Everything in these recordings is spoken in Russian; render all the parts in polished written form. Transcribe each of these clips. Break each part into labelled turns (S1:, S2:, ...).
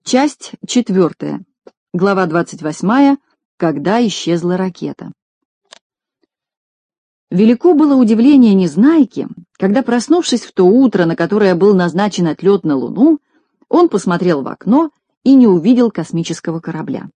S1: Часть 4. Глава 28. Когда исчезла ракета. Велико было удивление Незнайки, когда, проснувшись в то утро, на которое был назначен отлет на Луну, он посмотрел в окно и не увидел космического корабля.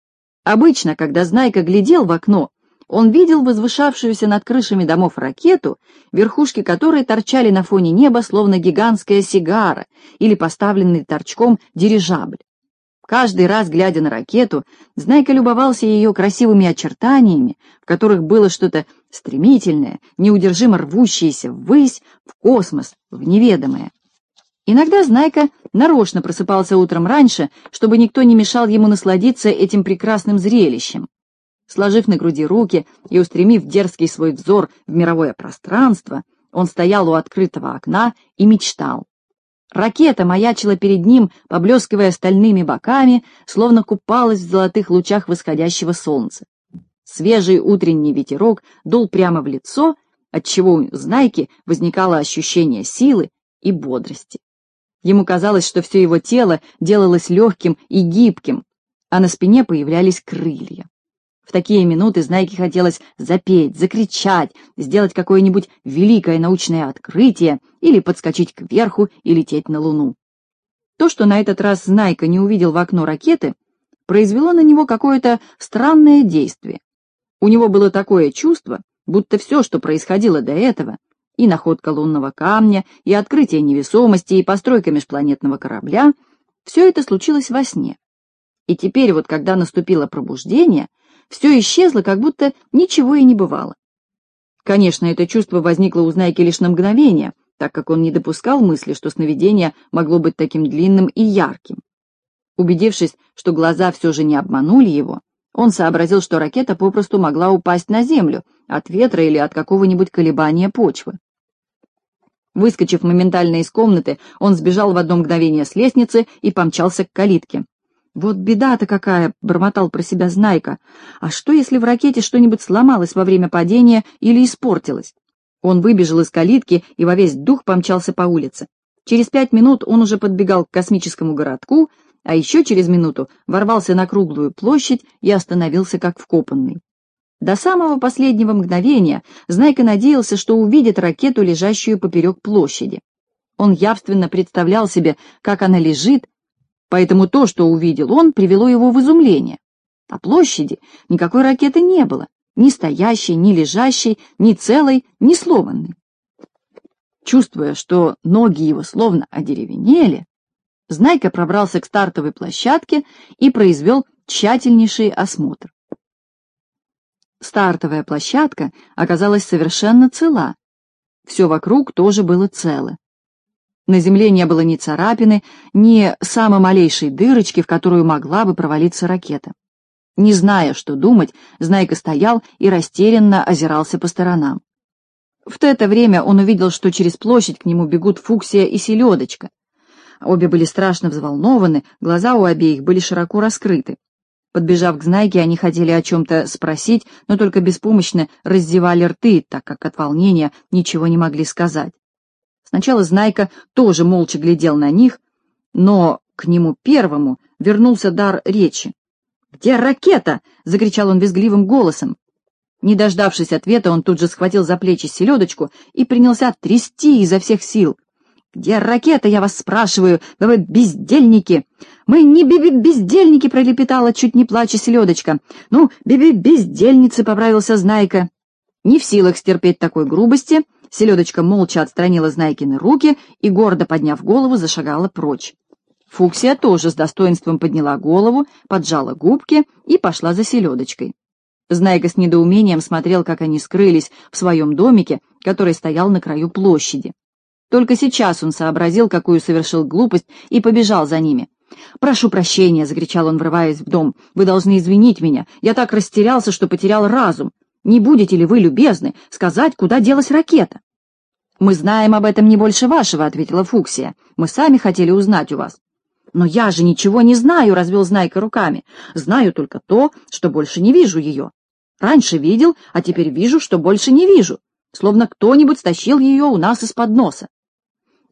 S1: Обычно, когда Знайка глядел в окно, он видел возвышавшуюся над крышами домов ракету, верхушки которой торчали на фоне неба, словно гигантская сигара или поставленный торчком дирижабль. Каждый раз, глядя на ракету, Знайка любовался ее красивыми очертаниями, в которых было что-то стремительное, неудержимо рвущееся ввысь, в космос, в неведомое. Иногда Знайка нарочно просыпался утром раньше, чтобы никто не мешал ему насладиться этим прекрасным зрелищем. Сложив на груди руки и устремив дерзкий свой взор в мировое пространство, он стоял у открытого окна и мечтал. Ракета маячила перед ним, поблескивая стальными боками, словно купалась в золотых лучах восходящего солнца. Свежий утренний ветерок дул прямо в лицо, отчего у Знайки возникало ощущение силы и бодрости. Ему казалось, что все его тело делалось легким и гибким, а на спине появлялись крылья. В такие минуты Знайке хотелось запеть, закричать, сделать какое-нибудь великое научное открытие или подскочить кверху и лететь на Луну. То, что на этот раз Знайка не увидел в окно ракеты, произвело на него какое-то странное действие. У него было такое чувство, будто все, что происходило до этого, и находка лунного камня, и открытие невесомости, и постройка межпланетного корабля, все это случилось во сне. И теперь вот, когда наступило пробуждение, все исчезло, как будто ничего и не бывало. Конечно, это чувство возникло у Знайки лишь на мгновение, так как он не допускал мысли, что сновидение могло быть таким длинным и ярким. Убедившись, что глаза все же не обманули его, он сообразил, что ракета попросту могла упасть на землю от ветра или от какого-нибудь колебания почвы. Выскочив моментально из комнаты, он сбежал в одно мгновение с лестницы и помчался к калитке. «Вот беда-то какая!» — бормотал про себя Знайка. «А что, если в ракете что-нибудь сломалось во время падения или испортилось?» Он выбежал из калитки и во весь дух помчался по улице. Через 5 минут он уже подбегал к космическому городку, а еще через минуту ворвался на круглую площадь и остановился как вкопанный. До самого последнего мгновения Знайка надеялся, что увидит ракету, лежащую поперек площади. Он явственно представлял себе, как она лежит, поэтому то, что увидел он, привело его в изумление. На площади никакой ракеты не было, ни стоящей, ни лежащей, ни целой, ни сломанной. Чувствуя, что ноги его словно одеревенели, Знайка пробрался к стартовой площадке и произвел тщательнейший осмотр. Стартовая площадка оказалась совершенно цела. Все вокруг тоже было цело. На земле не было ни царапины, ни самой малейшей дырочки, в которую могла бы провалиться ракета. Не зная, что думать, Знайка стоял и растерянно озирался по сторонам. В это время он увидел, что через площадь к нему бегут Фуксия и Селедочка. Обе были страшно взволнованы, глаза у обеих были широко раскрыты. Подбежав к Знайке, они хотели о чем-то спросить, но только беспомощно раздевали рты, так как от волнения ничего не могли сказать. Сначала Знайка тоже молча глядел на них, но к нему первому вернулся дар речи. «Где ракета?» — закричал он визгливым голосом. Не дождавшись ответа, он тут же схватил за плечи Селедочку и принялся трясти изо всех сил. «Где ракета, я вас спрашиваю? Да вы бездельники!» «Мы не бездельники!» — пролепетала, чуть не плача Селедочка. «Ну, бездельницы!» — поправился Знайка. Не в силах стерпеть такой грубости, Селедочка молча отстранила Знайкины руки и, гордо подняв голову, зашагала прочь. Фуксия тоже с достоинством подняла голову, поджала губки и пошла за Селедочкой. Знайка с недоумением смотрел, как они скрылись в своем домике, который стоял на краю площади. Только сейчас он сообразил, какую совершил глупость, и побежал за ними. «Прошу прощения!» — закричал он, врываясь в дом. «Вы должны извинить меня. Я так растерялся, что потерял разум. Не будете ли вы любезны сказать, куда делась ракета?» «Мы знаем об этом не больше вашего», — ответила Фуксия. «Мы сами хотели узнать у вас». «Но я же ничего не знаю», — развел Знайка руками. «Знаю только то, что больше не вижу ее. Раньше видел, а теперь вижу, что больше не вижу. Словно кто-нибудь стащил ее у нас из-под носа».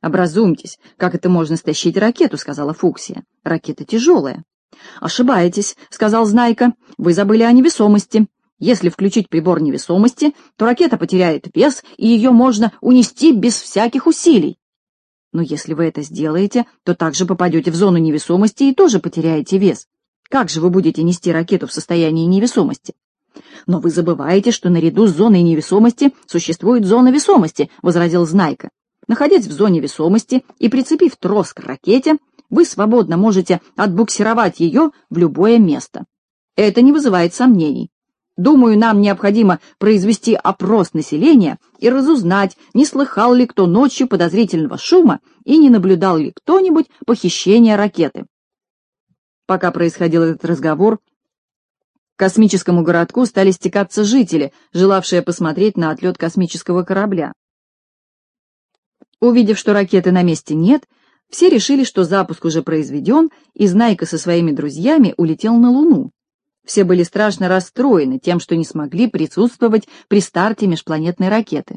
S1: «Образумьтесь, как это можно стащить ракету?» — сказала Фуксия. «Ракета тяжелая». «Ошибаетесь», — сказал Знайка. «Вы забыли о невесомости. Если включить прибор невесомости, то ракета потеряет вес, и ее можно унести без всяких усилий». «Но если вы это сделаете, то также попадете в зону невесомости и тоже потеряете вес. Как же вы будете нести ракету в состоянии невесомости?» «Но вы забываете, что наряду с зоной невесомости существует зона весомости», — возразил Знайка. «Находясь в зоне весомости и прицепив трос к ракете, вы свободно можете отбуксировать ее в любое место. Это не вызывает сомнений. Думаю, нам необходимо произвести опрос населения и разузнать, не слыхал ли кто ночью подозрительного шума и не наблюдал ли кто-нибудь похищения ракеты». Пока происходил этот разговор, к космическому городку стали стекаться жители, желавшие посмотреть на отлет космического корабля. Увидев, что ракеты на месте нет, все решили, что запуск уже произведен, и Знайка со своими друзьями улетел на Луну. Все были страшно расстроены тем, что не смогли присутствовать при старте межпланетной ракеты.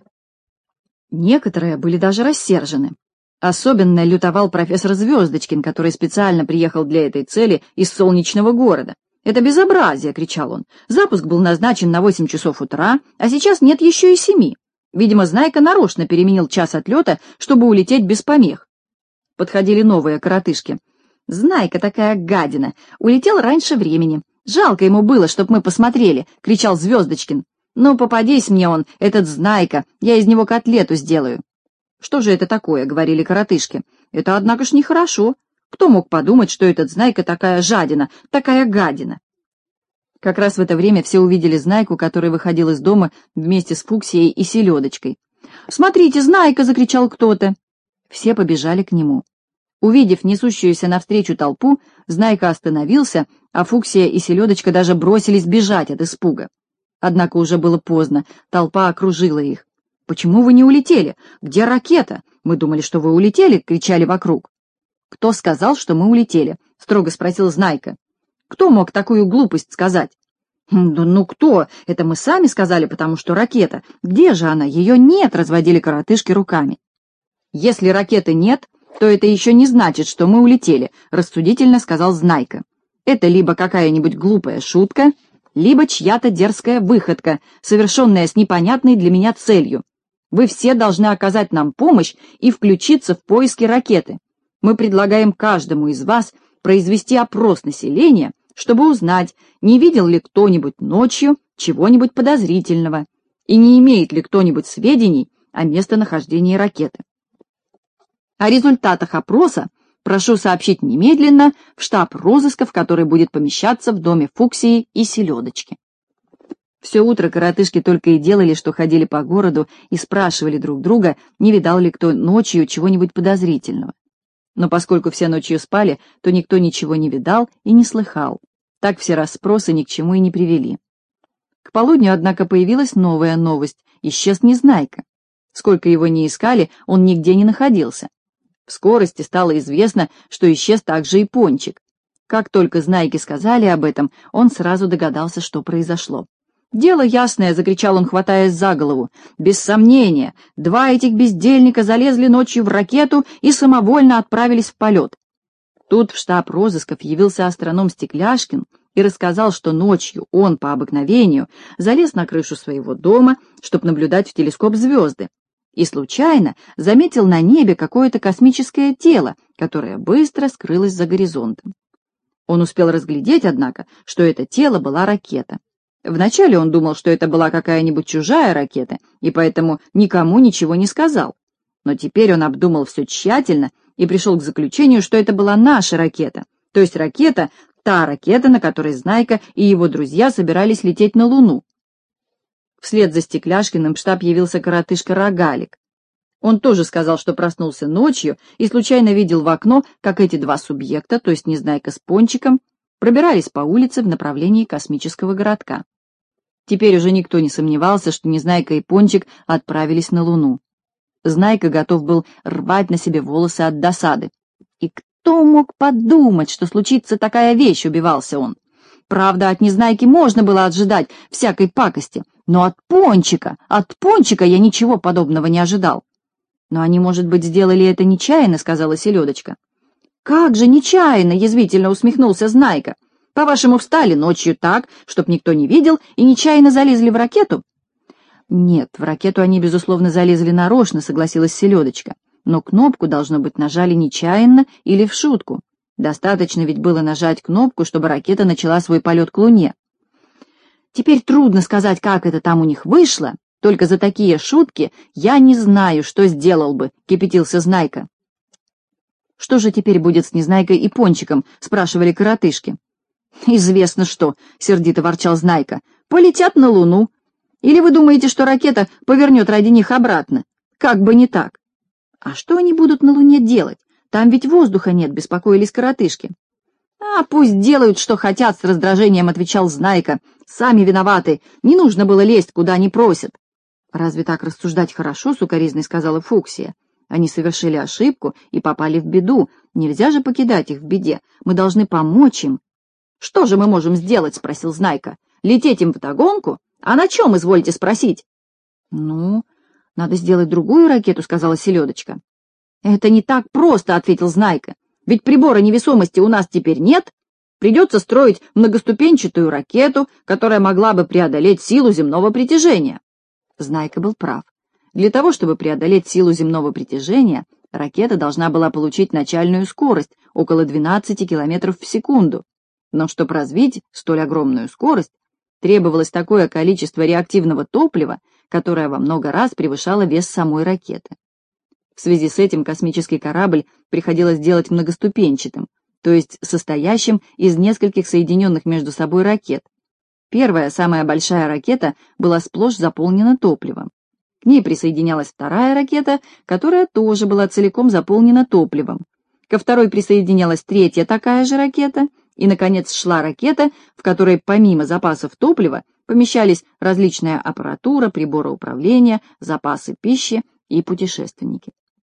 S1: Некоторые были даже рассержены. Особенно лютовал профессор Звездочкин, который специально приехал для этой цели из солнечного города. «Это безобразие!» — кричал он. «Запуск был назначен на 8 часов утра, а сейчас нет еще и 7. Видимо, Знайка нарочно переменил час отлета, чтобы улететь без помех». Подходили новые коротышки. «Знайка такая гадина! Улетел раньше времени. Жалко ему было, чтоб мы посмотрели!» — кричал Звездочкин. «Ну, попадись мне он, этот Знайка, я из него котлету сделаю». «Что же это такое?» — говорили коротышки. «Это, однако ж, нехорошо. Кто мог подумать, что этот Знайка такая жадина, такая гадина?» Как раз в это время все увидели Знайку, который выходил из дома вместе с Фуксией и Селедочкой. «Смотрите, Знайка!» — закричал кто-то. Все побежали к нему. Увидев несущуюся навстречу толпу, Знайка остановился, а Фуксия и Селедочка даже бросились бежать от испуга. Однако уже было поздно, толпа окружила их. «Почему вы не улетели? Где ракета? Мы думали, что вы улетели!» — кричали вокруг. «Кто сказал, что мы улетели?» — строго спросил Знайка. «Кто мог такую глупость сказать?» «Ну кто? Это мы сами сказали, потому что ракета. Где же она? Ее нет!» — разводили коротышки руками. «Если ракеты нет, то это еще не значит, что мы улетели», — рассудительно сказал Знайка. «Это либо какая-нибудь глупая шутка, либо чья-то дерзкая выходка, совершенная с непонятной для меня целью. Вы все должны оказать нам помощь и включиться в поиски ракеты. Мы предлагаем каждому из вас произвести опрос населения, чтобы узнать, не видел ли кто-нибудь ночью чего-нибудь подозрительного и не имеет ли кто-нибудь сведений о местонахождении ракеты. О результатах опроса прошу сообщить немедленно в штаб розысков, который будет помещаться в доме Фуксии и Селедочки». Все утро коротышки только и делали, что ходили по городу и спрашивали друг друга, не видал ли кто ночью чего-нибудь подозрительного. Но поскольку все ночью спали, то никто ничего не видал и не слыхал. Так все расспросы ни к чему и не привели. К полудню, однако, появилась новая новость. Исчез Незнайка. Сколько его ни искали, он нигде не находился. В скорости стало известно, что исчез также и Пончик. Как только Знайке сказали об этом, он сразу догадался, что произошло. «Дело ясное!» — закричал он, хватаясь за голову. «Без сомнения, 2 этих бездельника залезли ночью в ракету и самовольно отправились в полет». Тут в штаб розысков явился астроном Стекляшкин и рассказал, что ночью он, по обыкновению, залез на крышу своего дома, чтобы наблюдать в телескоп звезды, и случайно заметил на небе какое-то космическое тело, которое быстро скрылось за горизонтом. Он успел разглядеть, однако, что это тело была ракета. Вначале он думал, что это была какая-нибудь чужая ракета, и поэтому никому ничего не сказал. Но теперь он обдумал все тщательно и пришел к заключению, что это была наша ракета, то есть ракета, та ракета, на которой Знайка и его друзья собирались лететь на Луну. Вслед за Стекляшкиным в штаб явился коротышка Рогалик. Он тоже сказал, что проснулся ночью и случайно видел в окно, как эти 2 субъекта, то есть Незнайка с Пончиком, пробирались по улице в направлении космического городка. Теперь уже никто не сомневался, что Незнайка и Пончик отправились на Луну. Знайка готов был рвать на себе волосы от досады. «И кто мог подумать, что случится такая вещь?» — убивался он. «Правда, от Незнайки можно было ожидать всякой пакости, но от Пончика я ничего подобного не ожидал». «Но они, может быть, сделали это нечаянно», — сказала Селедочка. «Как же нечаянно?» — язвительно усмехнулся Знайка. «По-вашему, встали ночью так, чтоб никто не видел, и нечаянно залезли в ракету?» «Нет, в ракету они, безусловно, залезли нарочно», — согласилась Селедочка. «Но кнопку, должно быть, нажали нечаянно или в шутку. Достаточно ведь было нажать кнопку, чтобы ракета начала свой полет к Луне. Теперь трудно сказать, как это там у них вышло. Только за такие шутки я не знаю, что сделал бы», — кипятился Знайка. «Что же теперь будет с Незнайкой и Пончиком?» — спрашивали коротышки. «Известно что», — сердито ворчал Знайка. «Полетят на Луну. Или вы думаете, что ракета повернет ради них обратно? Как бы не так». «А что они будут на Луне делать? Там ведь воздуха нет», — беспокоились коротышки. «А пусть делают, что хотят», — с раздражением отвечал Знайка. «Сами виноваты. Не нужно было лезть, куда они просят». «Разве так рассуждать хорошо?» — сукоризной сказала Фуксия. «Они совершили ошибку и попали в беду. Нельзя же покидать их в беде. Мы должны помочь им». «Что же мы можем сделать?» — спросил Знайка. «Лететь им вдогонку? А на чем, извольте спросить?» «Ну, надо сделать другую ракету», — сказала Селедочка. «Это не так просто», — ответил Знайка. «Ведь прибора невесомости у нас теперь нет. Придется строить многоступенчатую ракету, которая могла бы преодолеть силу земного притяжения». Знайка был прав. Для того, чтобы преодолеть силу земного притяжения, ракета должна была получить начальную скорость около 12 километров в секунду. Но чтобы развить столь огромную скорость, требовалось такое количество реактивного топлива, которое во много раз превышало вес самой ракеты. В связи с этим космический корабль приходилось делать многоступенчатым, то есть состоящим из нескольких соединенных между собой ракет. Первая, самая большая ракета была сплошь заполнена топливом. К ней присоединялась вторая ракета, которая тоже была целиком заполнена топливом. Ко второй присоединялась третья такая же ракета, и, наконец, шла ракета, в которой помимо запасов топлива помещались различная аппаратура, приборы управления, запасы пищи и путешественники.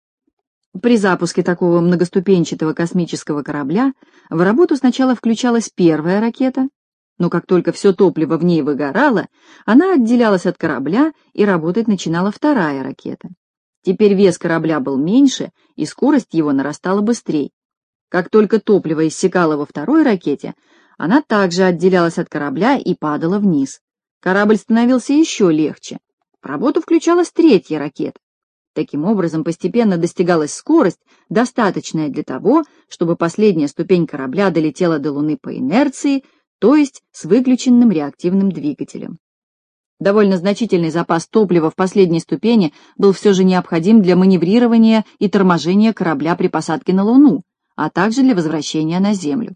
S1: При запуске такого многоступенчатого космического корабля в работу сначала включалась первая ракета, но как только все топливо в ней выгорало, она отделялась от корабля, и работать начинала вторая ракета. Теперь вес корабля был меньше, и скорость его нарастала быстрее. Как только топливо иссякало во второй ракете, она также отделялась от корабля и падала вниз. Корабль становился еще легче. В работу включалась третья ракета. Таким образом, постепенно достигалась скорость, достаточная для того, чтобы последняя ступень корабля долетела до Луны по инерции, то есть с выключенным реактивным двигателем. Довольно значительный запас топлива в последней ступени был все же необходим для маневрирования и торможения корабля при посадке на Луну, а также для возвращения на Землю.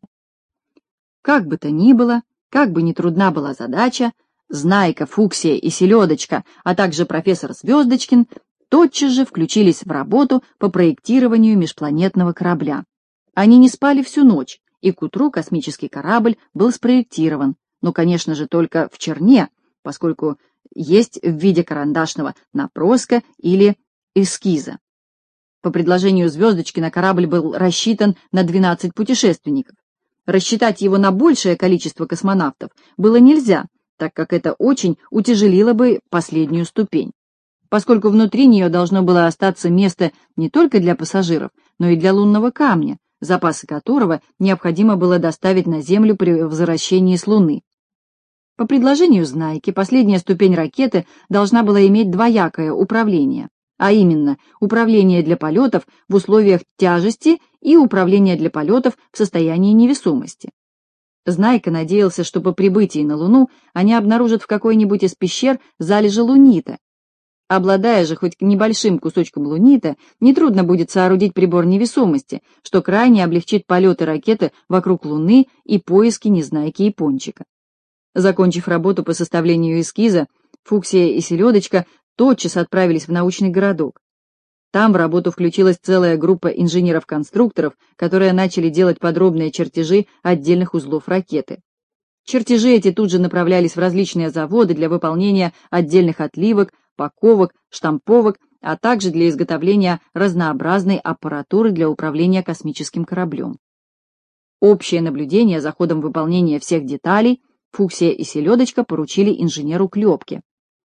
S1: Как бы то ни было, как бы ни трудна была задача, Знайка, Фуксия и Селедочка, а также профессор Звездочкин тотчас же включились в работу по проектированию межпланетного корабля. Они не спали всю ночь, и к утру космический корабль был спроектирован, но, конечно же, только в черне, поскольку есть в виде карандашного наброска или эскиза. По предложению Звездочкина корабль был рассчитан на 12 путешественников. Рассчитать его на большее количество космонавтов было нельзя, так как это очень утяжелило бы последнюю ступень, поскольку внутри нее должно было остаться место не только для пассажиров, но и для лунного камня, запасы которого необходимо было доставить на Землю при возвращении с Луны. По предложению Знайки, последняя ступень ракеты должна была иметь двоякое управление, а именно управление для полетов в условиях тяжести и управление для полетов в состоянии невесомости. Знайка надеялся, что по прибытии на Луну они обнаружат в какой-нибудь из пещер залежи лунита. Обладая же хоть небольшим кусочком лунита, нетрудно будет соорудить прибор невесомости, что крайне облегчит полеты ракеты вокруг Луны и поиски Незнайки и Пончика. Закончив работу по составлению эскиза, Фуксия и Селедочка тотчас отправились в научный городок. Там в работу включилась целая группа инженеров-конструкторов, которые начали делать подробные чертежи отдельных узлов ракеты. Чертежи эти тут же направлялись в различные заводы для выполнения отдельных отливок, паковок, штамповок, а также для изготовления разнообразной аппаратуры для управления космическим кораблем. Общее наблюдение за ходом выполнения всех деталей Фуксия и Селедочка поручили инженеру Клепке.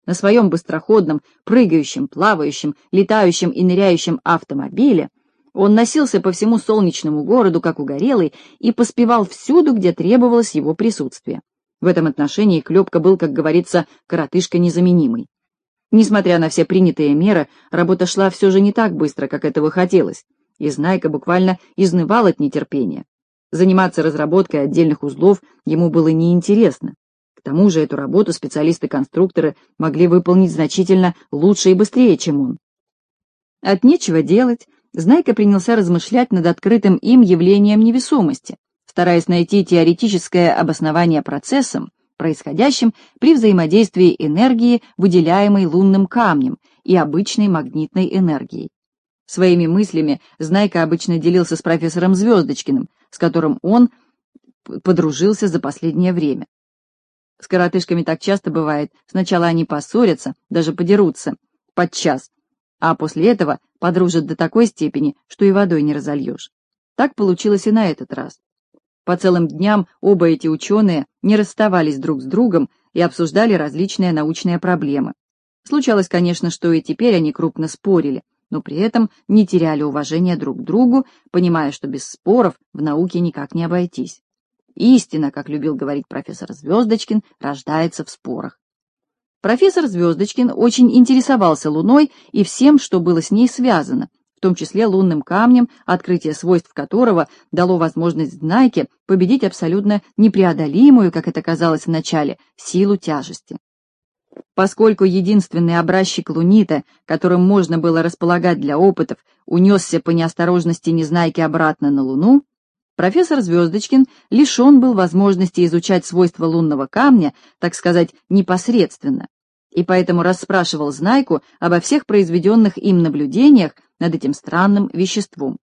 S1: На своем быстроходном, прыгающем, плавающем, летающем и ныряющем автомобиле он носился по всему солнечному городу, как угорелый, и поспевал всюду, где требовалось его присутствие. В этом отношении Клёпка был, как говорится, коротышка незаменимый. Несмотря на все принятые меры, работа шла все же не так быстро, как этого хотелось, и Знайка буквально изнывал от нетерпения. Заниматься разработкой отдельных узлов ему было неинтересно. К тому же эту работу специалисты-конструкторы могли выполнить значительно лучше и быстрее, чем он. От нечего делать, Знайка принялся размышлять над открытым им явлением невесомости, стараясь найти теоретическое обоснование процессам, происходящим при взаимодействии энергии, выделяемой лунным камнем, и обычной магнитной энергией. Своими мыслями Знайка обычно делился с профессором Звездочкиным, с которым он подружился за последнее время. С коротышками так часто бывает, сначала они поссорятся, даже подерутся, подчас, а после этого подружат до такой степени, что и водой не разольешь. Так получилось и на этот раз. По целым дням оба эти ученые не расставались друг с другом и обсуждали различные научные проблемы. Случалось, конечно, что и теперь они крупно спорили, но при этом не теряли уважения друг к другу, понимая, что без споров в науке никак не обойтись. Истина, как любил говорить профессор Звездочкин, рождается в спорах. Профессор Звездочкин очень интересовался Луной и всем, что было с ней связано, в том числе лунным камнем, открытие свойств которого дало возможность Знайке победить абсолютно непреодолимую, как это казалось вначале, силу тяжести. Поскольку единственный образчик лунита, которым можно было располагать для опытов, унесся по неосторожности Незнайки обратно на Луну, профессор Звездочкин лишен был возможности изучать свойства лунного камня, так сказать, непосредственно, и поэтому расспрашивал Знайку обо всех произведенных им наблюдениях над этим странным веществом.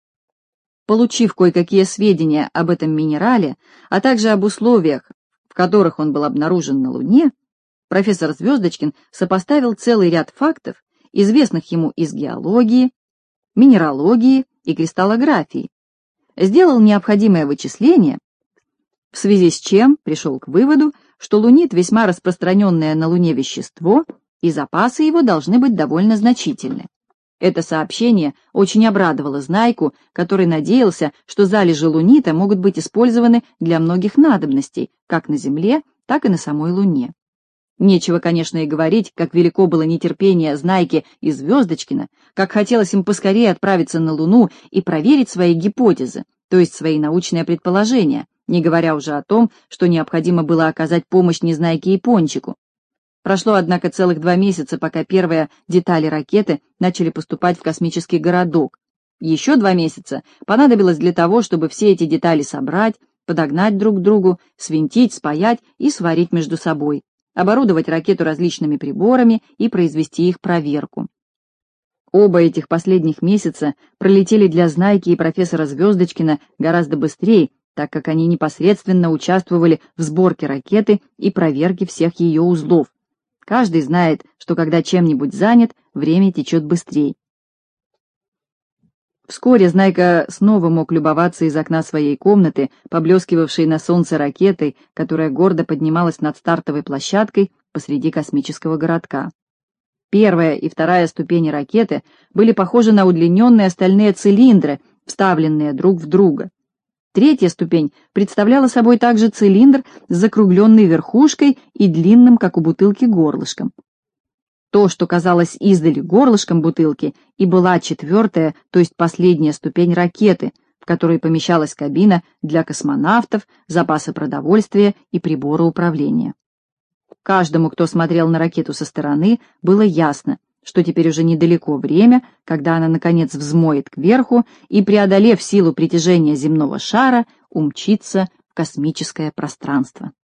S1: Получив кое-какие сведения об этом минерале, а также об условиях, в которых он был обнаружен на Луне, профессор Звездочкин сопоставил целый ряд фактов, известных ему из геологии, минералогии и кристаллографии, сделал необходимое вычисление, в связи с чем пришел к выводу, что лунит весьма распространенное на Луне вещество, и запасы его должны быть довольно значительны. Это сообщение очень обрадовало Знайку, который надеялся, что залежи лунита могут быть использованы для многих надобностей, как на Земле, так и на самой Луне. Нечего, конечно, и говорить, как велико было нетерпение Знайки и Звездочкина, как хотелось им поскорее отправиться на Луну и проверить свои гипотезы, то есть свои научные предположения, не говоря уже о том, что необходимо было оказать помощь Незнайке и Пончику. Прошло, однако, целых 2 месяца, пока первые детали ракеты начали поступать в космический городок. Еще 2 месяца понадобилось для того, чтобы все эти детали собрать, подогнать друг к другу, свинтить, спаять и сварить между собой, оборудовать ракету различными приборами и произвести их проверку. Оба этих последних месяца пролетели для Знайки и профессора Звездочкина гораздо быстрее, так как они непосредственно участвовали в сборке ракеты и проверке всех ее узлов. Каждый знает, что когда чем-нибудь занят, время течет быстрее. Вскоре Знайка снова мог любоваться из окна своей комнаты, поблескивавшей на солнце ракетой, которая гордо поднималась над стартовой площадкой посреди космического городка. Первая и вторая ступени ракеты были похожи на удлиненные стальные цилиндры, вставленные друг в друга. Третья ступень представляла собой также цилиндр с закругленной верхушкой и длинным, как у бутылки, горлышком. То, что казалось издали горлышком бутылки, и была 4-я, то есть последняя ступень ракеты, в которой помещалась кабина для космонавтов, запасы продовольствия и приборы управления. Каждому, кто смотрел на ракету со стороны, было ясно, что теперь уже недалеко время, когда она, наконец, взмоет кверху и, преодолев силу притяжения земного шара, умчится в космическое пространство.